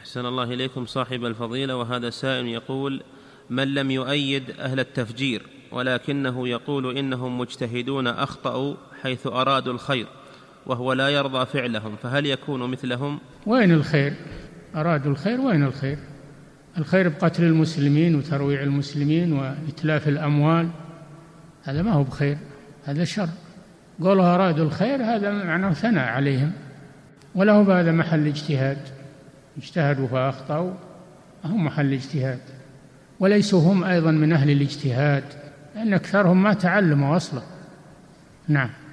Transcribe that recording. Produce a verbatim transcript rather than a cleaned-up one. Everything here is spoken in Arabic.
أحسن الله إليكم صاحب الفضيلة، وهذا سائل يقول: من لم يؤيد أهل التفجير ولكنه يقول إنهم مجتهدون أخطأوا حيث أرادوا الخير وهو لا يرضى فعلهم، فهل يكون مثلهم؟ وين الخير؟ أرادوا الخير، وين الخير؟ الخير بقتل المسلمين وترويع المسلمين وإتلاف الأموال، هذا ما هو بخير، هذا شر. قولوا أرادوا الخير هذا معناه ثناء عليهم، ولا هو بهذا محل اجتهاد. اجتهدوا فأخطأوا، هم محل اجتهاد، وليسوا هم أيضا من أهل الاجتهاد، لأن أكثرهم ما تعلموا أصلا. نعم.